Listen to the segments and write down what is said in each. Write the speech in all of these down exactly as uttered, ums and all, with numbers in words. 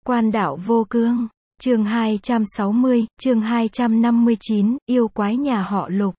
Quan đạo vô cương, chương hai trăm sáu mươi, chương hai trăm năm mươi chín, yêu quái nhà họ Lục.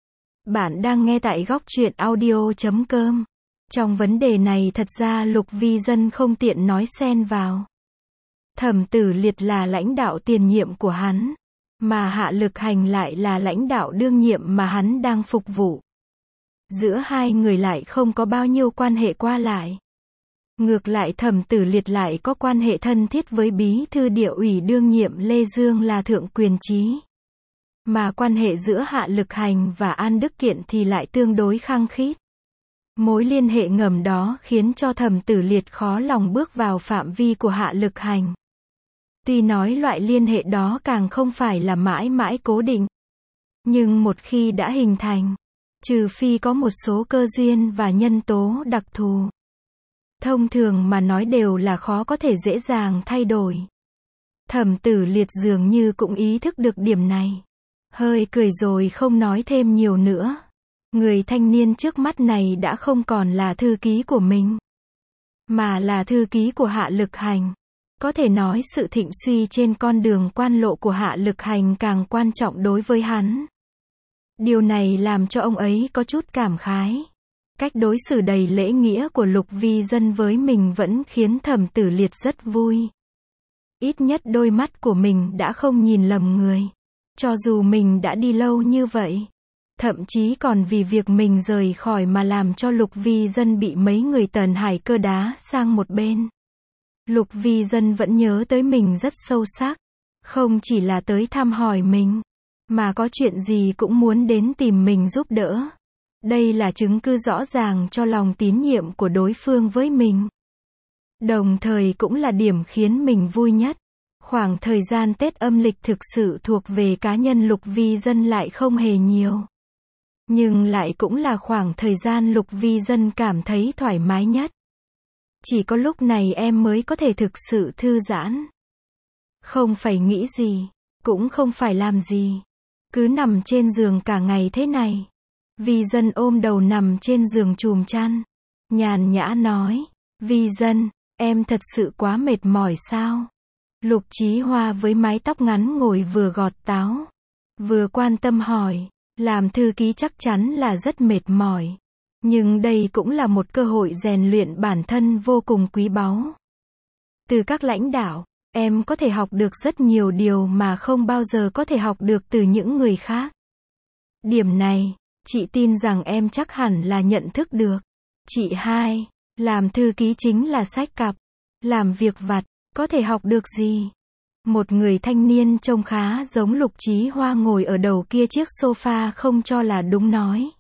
Bạn đang nghe tại góc truyện audio chấm com. Trong vấn đề này thật ra Lục Vi Dân không tiện nói xen vào. Thẩm Tử Liệt là lãnh đạo tiền nhiệm của hắn, mà Hạ Lực Hành lại là lãnh đạo đương nhiệm mà hắn đang phục vụ. Giữa hai người lại không có bao nhiêu quan hệ qua lại. Ngược lại Thẩm Tử Liệt lại có quan hệ thân thiết với bí thư địa ủy đương nhiệm Lê Dương là thượng quyền trí. Mà quan hệ giữa Hạ Lực Hành và An Đức Kiện thì lại tương đối khăng khít. Mối liên hệ ngầm đó khiến cho Thẩm Tử Liệt khó lòng bước vào phạm vi của Hạ Lực Hành. Tuy nói loại liên hệ đó càng không phải là mãi mãi cố định. Nhưng một khi đã hình thành, trừ phi có một số cơ duyên và nhân tố đặc thù, thông thường mà nói đều là khó có thể dễ dàng thay đổi. Thẩm Tử Liệt dường như cũng ý thức được điểm này. Hơi cười rồi không nói thêm nhiều nữa. Người thanh niên trước mắt này đã không còn là thư ký của mình, mà là thư ký của Hạ Lực Hành. Có thể nói sự thịnh suy trên con đường quan lộ của Hạ Lực Hành càng quan trọng đối với hắn. Điều này làm cho ông ấy có chút cảm khái. Cách đối xử đầy lễ nghĩa của Lục Vi Dân với mình vẫn khiến Thẩm Tử Liệt rất vui. Ít nhất đôi mắt của mình đã không nhìn lầm người. Cho dù mình đã đi lâu như vậy, thậm chí còn vì việc mình rời khỏi mà làm cho Lục Vi Dân bị mấy người Tần Hải Cơ đá sang một bên. Lục Vi Dân vẫn nhớ tới mình rất sâu sắc. Không chỉ là tới thăm hỏi mình, mà có chuyện gì cũng muốn đến tìm mình giúp đỡ. Đây là chứng cứ rõ ràng cho lòng tín nhiệm của đối phương với mình. Đồng thời cũng là điểm khiến mình vui nhất. Khoảng thời gian Tết âm lịch thực sự thuộc về cá nhân Lục Vi Dân lại không hề nhiều. Nhưng lại cũng là khoảng thời gian Lục Vi Dân cảm thấy thoải mái nhất. Chỉ có lúc này em mới có thể thực sự thư giãn. Không phải nghĩ gì, cũng không phải làm gì. Cứ nằm trên giường cả ngày thế này. Vi Dân ôm đầu nằm trên giường chùm chăn. Nhàn nhã nói, Vi Dân, em thật sự quá mệt mỏi sao? Lục Chí Hoa với mái tóc ngắn ngồi vừa gọt táo, vừa quan tâm hỏi, làm thư ký chắc chắn là rất mệt mỏi. Nhưng đây cũng là một cơ hội rèn luyện bản thân vô cùng quý báu. Từ các lãnh đạo, em có thể học được rất nhiều điều mà không bao giờ có thể học được từ những người khác. Điểm này, chị tin rằng em chắc hẳn là nhận thức được. Chị hai, làm thư ký chính là xách cặp, làm việc vặt, có thể học được gì? Một người thanh niên trông khá giống Lục Chí Hoa ngồi ở đầu kia chiếc sofa không cho là đúng nói.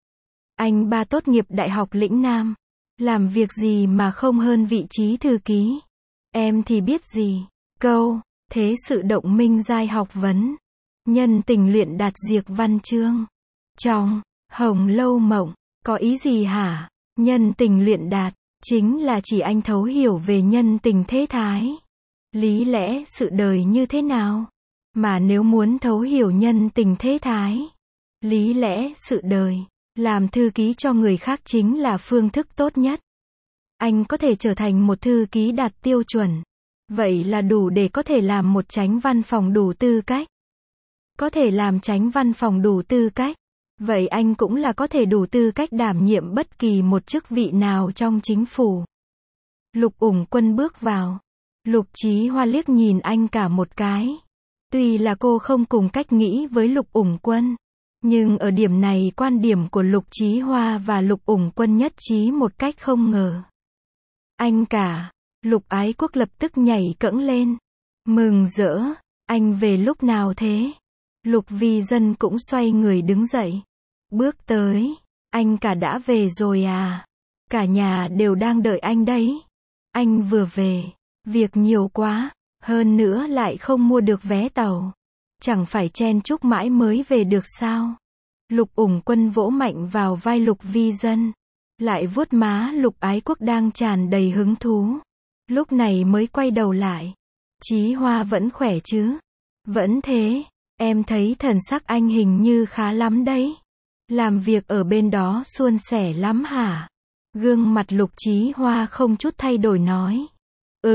Anh ba tốt nghiệp Đại học Lĩnh Nam. Làm việc gì mà không hơn vị trí thư ký? Em thì biết gì? Câu, thế sự động minh giai học vấn. Nhân tình luyện đạt diệt văn chương. Trong, Hồng Lâu Mộng, có ý gì hả? Nhân tình luyện đạt, chính là chỉ anh thấu hiểu về nhân tình thế thái. Lý lẽ sự đời như thế nào? Mà nếu muốn thấu hiểu nhân tình thế thái, lý lẽ sự đời, làm thư ký cho người khác chính là phương thức tốt nhất. Anh có thể trở thành một thư ký đạt tiêu chuẩn. Vậy là đủ để có thể làm một chánh văn phòng đủ tư cách. Có thể làm chánh văn phòng đủ tư cách. Vậy anh cũng là có thể đủ tư cách đảm nhiệm bất kỳ một chức vị nào trong chính phủ. Lục Ủng Quân bước vào. Lục Chí Hoa liếc nhìn anh cả một cái. Tuy là cô không cùng cách nghĩ với Lục Ủng Quân, nhưng ở điểm này quan điểm của Lục Chí Hoa và Lục Ủng Quân nhất trí một cách không ngờ. Anh cả, Lục Ái Quốc lập tức nhảy cẫng lên. Mừng rỡ, anh về lúc nào thế? Lục Vi Dân cũng xoay người đứng dậy. Bước tới, anh cả đã về rồi à? Cả nhà đều đang đợi anh đấy. Anh vừa về, việc nhiều quá, hơn nữa lại không mua được vé tàu. Chẳng phải chen chúc mãi mới về được sao? Lục Ủng Quân vỗ mạnh vào vai Lục Vi Dân, lại vuốt má Lục Ái Quốc đang tràn đầy hứng thú. Lúc này mới quay đầu lại. Chí Hoa vẫn khỏe chứ? Vẫn thế, em thấy thần sắc anh hình như khá lắm đấy. Làm việc ở bên đó suôn sẻ lắm hả? Gương mặt Lục Chí Hoa không chút thay đổi nói. Ừ,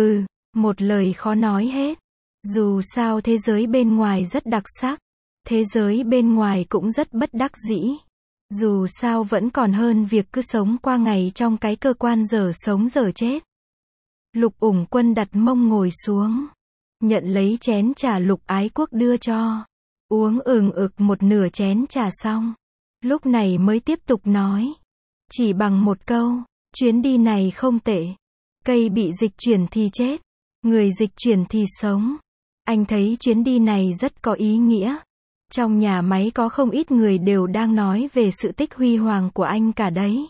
Một lời khó nói hết. Dù sao thế giới bên ngoài rất đặc sắc. Thế giới bên ngoài cũng rất bất đắc dĩ. Dù sao vẫn còn hơn việc cứ sống qua ngày trong cái cơ quan dở sống dở chết. Lục Ủng Quân đặt mông ngồi xuống. Nhận lấy chén trà Lục Ái Quốc đưa cho. Uống ừng ực một nửa chén trà xong. Lúc này mới tiếp tục nói. Chỉ bằng một câu, chuyến đi này không tệ. Cây bị dịch chuyển thì chết. Người dịch chuyển thì sống. Anh thấy chuyến đi này rất có ý nghĩa. Trong nhà máy có không ít người đều đang nói về sự tích huy hoàng của anh cả đấy.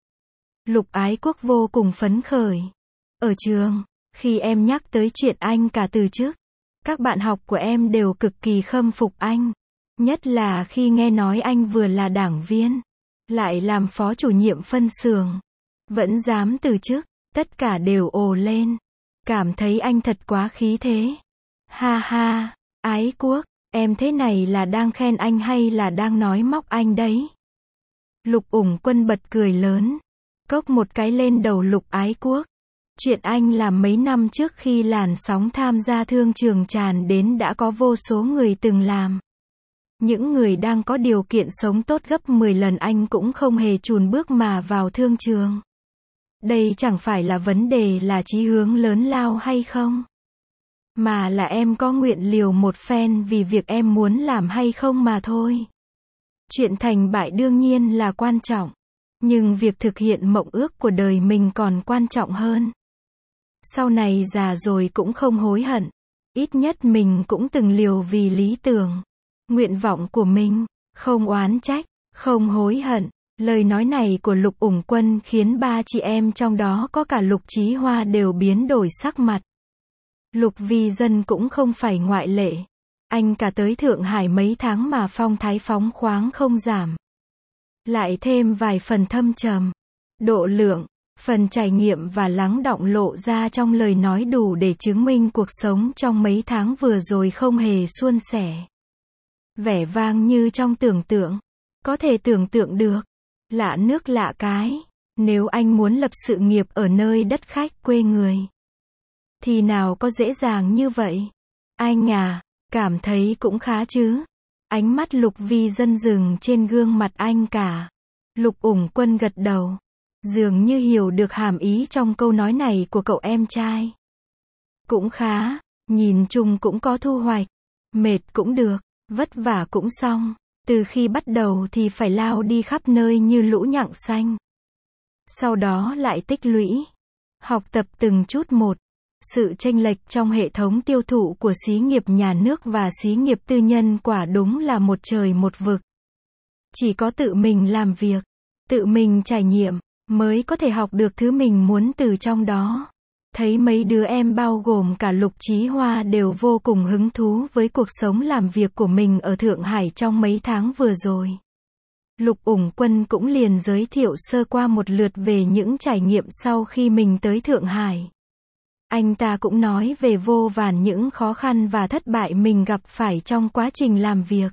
Lục Ái Quốc vô cùng phấn khởi. Ở trường, khi em nhắc tới chuyện anh cả từ trước, các bạn học của em đều cực kỳ khâm phục anh. Nhất là khi nghe nói anh vừa là đảng viên, lại làm phó chủ nhiệm phân xưởng, vẫn dám từ chức, tất cả đều ồ lên. Cảm thấy anh thật quá khí thế. Ha ha, Ái Quốc, em thế này là đang khen anh hay là đang nói móc anh đấy? Lục Ủng Quân bật cười lớn, cốc một cái lên đầu Lục Ái Quốc. Chuyện anh làm mấy năm trước khi làn sóng tham gia thương trường tràn đến đã có vô số người từng làm. Những người đang có điều kiện sống tốt gấp mười lần anh cũng không hề chùn bước mà vào thương trường. Đây chẳng phải là vấn đề là chí hướng lớn lao hay không, mà là em có nguyện liều một phen vì việc em muốn làm hay không mà thôi. Chuyện thành bại đương nhiên là quan trọng, nhưng việc thực hiện mộng ước của đời mình còn quan trọng hơn. Sau này già rồi cũng không hối hận. Ít nhất mình cũng từng liều vì lý tưởng, nguyện vọng của mình, không oán trách, không hối hận. Lời nói này của Lục Ủng Quân khiến ba chị em trong đó có cả Lục Chí Hoa đều biến đổi sắc mặt. Lục Vi Dân cũng không phải ngoại lệ. Anh cả tới Thượng Hải mấy tháng mà phong thái phóng khoáng không giảm. Lại thêm vài phần thâm trầm, độ lượng, phần trải nghiệm và lắng đọng lộ ra trong lời nói đủ để chứng minh cuộc sống trong mấy tháng vừa rồi không hề suôn sẻ. Vẻ vang như trong tưởng tượng. Có thể tưởng tượng được. Lạ nước lạ cái. Nếu anh muốn lập sự nghiệp ở nơi đất khách quê người, thì nào có dễ dàng như vậy. Anh à, cảm thấy cũng khá chứ. Ánh mắt Lục Vi Dân dừng trên gương mặt anh cả. Lục Ủng Quân gật đầu. Dường như hiểu được hàm ý trong câu nói này của cậu em trai. Cũng khá, nhìn chung cũng có thu hoạch. Mệt cũng được, vất vả cũng xong. Từ khi bắt đầu thì phải lao đi khắp nơi như lũ nhặng xanh. Sau đó lại tích lũy, học tập từng chút một. Sự chênh lệch trong hệ thống tiêu thụ của xí nghiệp nhà nước và xí nghiệp tư nhân quả đúng là một trời một vực. Chỉ có tự mình làm việc, tự mình trải nghiệm, mới có thể học được thứ mình muốn từ trong đó. Thấy mấy đứa em bao gồm cả Lục Chí Hoa đều vô cùng hứng thú với cuộc sống làm việc của mình ở Thượng Hải trong mấy tháng vừa rồi. Lục Ủng Quân cũng liền giới thiệu sơ qua một lượt về những trải nghiệm sau khi mình tới Thượng Hải. Anh ta cũng nói về vô vàn những khó khăn và thất bại mình gặp phải trong quá trình làm việc.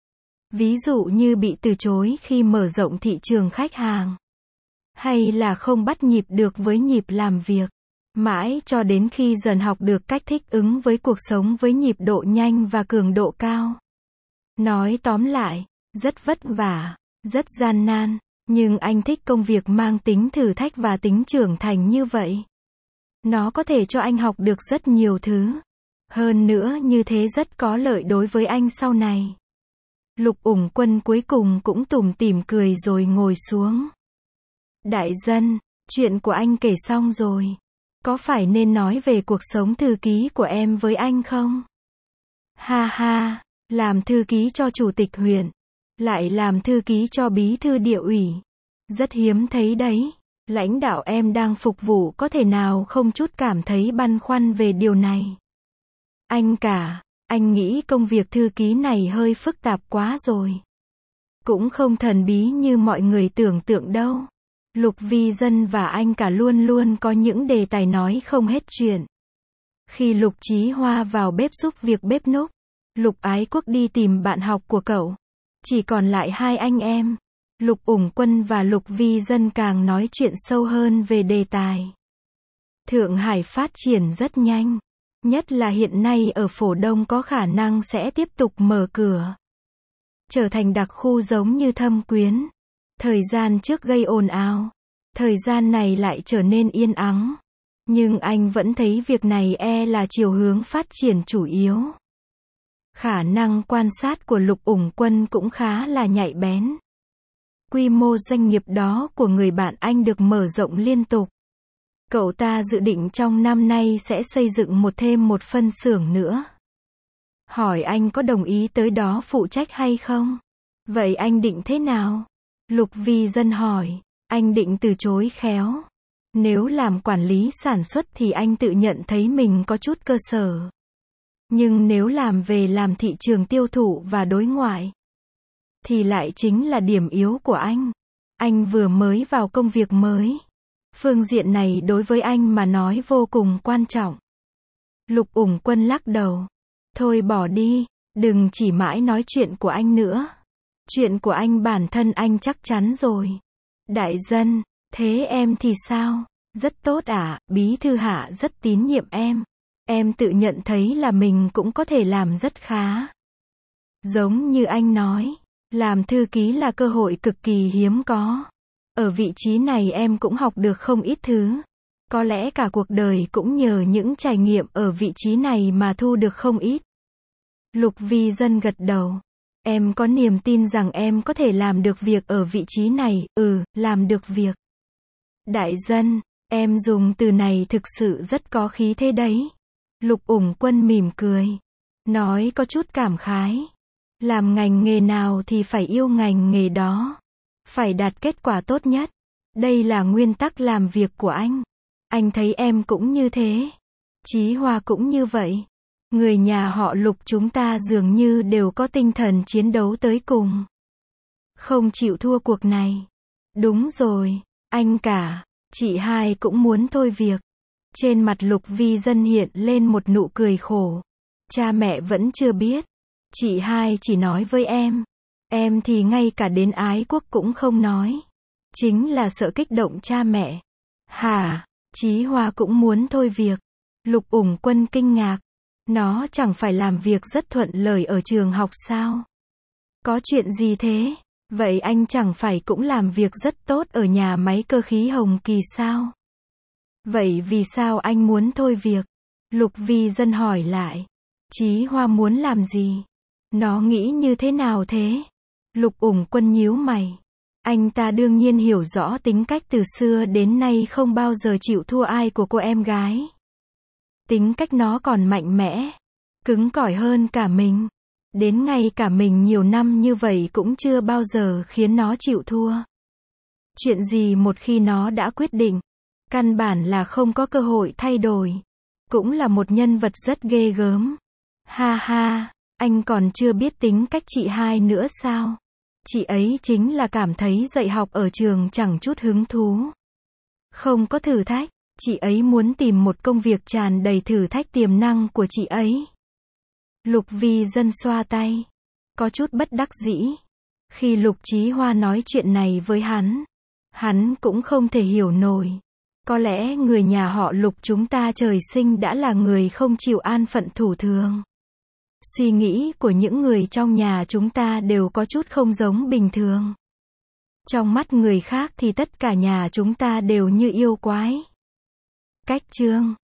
Ví dụ như bị từ chối khi mở rộng thị trường khách hàng, hay là không bắt nhịp được với nhịp làm việc. Mãi cho đến khi dần học được cách thích ứng với cuộc sống với nhịp độ nhanh và cường độ cao. Nói tóm lại, rất vất vả, rất gian nan, nhưng anh thích công việc mang tính thử thách và tính trưởng thành như vậy. Nó có thể cho anh học được rất nhiều thứ. Hơn nữa như thế rất có lợi đối với anh sau này. Lục Ủng Quân cuối cùng cũng tủm tỉm cười rồi ngồi xuống. Đại dân, chuyện của anh kể xong rồi. Có phải nên nói về cuộc sống thư ký của em với anh không? Ha ha, làm thư ký cho chủ tịch huyện, lại làm thư ký cho bí thư địa ủy. Rất hiếm thấy đấy. Lãnh đạo em đang phục vụ có thể nào không chút cảm thấy băn khoăn về điều này. Anh cả, anh nghĩ công việc thư ký này hơi phức tạp quá rồi. Cũng không thần bí như mọi người tưởng tượng đâu. Lục Vi Dân và anh cả luôn luôn có những đề tài nói không hết chuyện. Khi Lục Chí Hoa vào bếp giúp việc bếp núc, Lục Ái Quốc đi tìm bạn học của cậu. Chỉ còn lại hai anh em. Lục Ủng Quân và Lục Vi Dân càng nói chuyện sâu hơn về đề tài. Thượng Hải phát triển rất nhanh. Nhất là hiện nay ở Phổ Đông có khả năng sẽ tiếp tục mở cửa. Trở thành đặc khu giống như Thâm Quyến. Thời gian trước gây ồn ào. Thời gian này lại trở nên yên ắng. Nhưng anh vẫn thấy việc này e là chiều hướng phát triển chủ yếu. Khả năng quan sát của Lục Ủng Quân cũng khá là nhạy bén. Quy mô doanh nghiệp đó của người bạn anh được mở rộng liên tục. Cậu ta dự định trong năm nay sẽ xây dựng một thêm một phân xưởng nữa. Hỏi anh có đồng ý tới đó phụ trách hay không? Vậy anh định thế nào? Lục Vi Dân hỏi. Anh định từ chối khéo. Nếu làm quản lý sản xuất thì anh tự nhận thấy mình có chút cơ sở. Nhưng nếu làm về làm thị trường tiêu thụ và đối ngoại, thì lại chính là điểm yếu của anh. Anh vừa mới vào công việc mới. Phương diện này đối với anh mà nói vô cùng quan trọng. Lục Ủng Quân lắc đầu. Thôi bỏ đi, đừng chỉ mãi nói chuyện của anh nữa. Chuyện của anh bản thân anh chắc chắn rồi. Đại Dân, thế em thì sao? Rất tốt ạ, Bí thư Hạ rất tín nhiệm em. Em tự nhận thấy là mình cũng có thể làm rất khá. Giống như anh nói, làm thư ký là cơ hội cực kỳ hiếm có. Ở vị trí này em cũng học được không ít thứ. Có lẽ cả cuộc đời cũng nhờ những trải nghiệm ở vị trí này mà thu được không ít. Lục Vi Dân gật đầu. Em có niềm tin rằng em có thể làm được việc ở vị trí này, ừ, làm được việc. Đại Dân, em dùng từ này thực sự rất có khí thế đấy. Lục Ủng Quân mỉm cười. Nói có chút cảm khái. Làm ngành nghề nào thì phải yêu ngành nghề đó. Phải đạt kết quả tốt nhất. Đây là nguyên tắc làm việc của anh. Anh thấy em cũng như thế. Chí Hòa cũng như vậy. Người nhà họ Lục chúng ta dường như đều có tinh thần chiến đấu tới cùng. Không chịu thua cuộc này. Đúng rồi, anh cả, chị hai cũng muốn thôi việc. Trên mặt Lục Vi Dân hiện lên một nụ cười khổ. Cha mẹ vẫn chưa biết. Chị hai chỉ nói với em. Em thì ngay cả đến ái quốc cũng không nói. Chính là sợ kích động cha mẹ. Hả? Chí Hòa cũng muốn thôi việc. Lục Ủng Quân kinh ngạc. Nó chẳng phải làm việc rất thuận lợi ở trường học sao? Có chuyện gì thế? Vậy anh chẳng phải cũng làm việc rất tốt ở nhà máy cơ khí Hồng Kỳ sao? Vậy vì sao anh muốn thôi việc? Lục Vi Dân hỏi lại. Chí Hoa muốn làm gì? Nó nghĩ như thế nào thế? Lục Ủng Quân nhíu mày. Anh ta đương nhiên hiểu rõ tính cách từ xưa đến nay không bao giờ chịu thua ai của cô em gái. Tính cách nó còn mạnh mẽ, cứng cỏi hơn cả mình. Đến ngay cả mình nhiều năm như vậy cũng chưa bao giờ khiến nó chịu thua. Chuyện gì một khi nó đã quyết định, căn bản là không có cơ hội thay đổi. Cũng là một nhân vật rất ghê gớm. Ha ha, anh còn chưa biết tính cách chị hai nữa sao? Chị ấy chính là cảm thấy dạy học ở trường chẳng chút hứng thú. Không có thử thách, chị ấy muốn tìm một công việc tràn đầy thử thách tiềm năng của chị ấy. Lục Vi Dân xoa tay, có chút bất đắc dĩ. Khi Lục Chí Hoa nói chuyện này với hắn, hắn cũng không thể hiểu nổi. Có lẽ người nhà họ Lục chúng ta trời sinh đã là người không chịu an phận thủ thường. Suy nghĩ của những người trong nhà chúng ta đều có chút không giống bình thường. Trong mắt người khác thì tất cả nhà chúng ta đều như yêu quái. Cách chương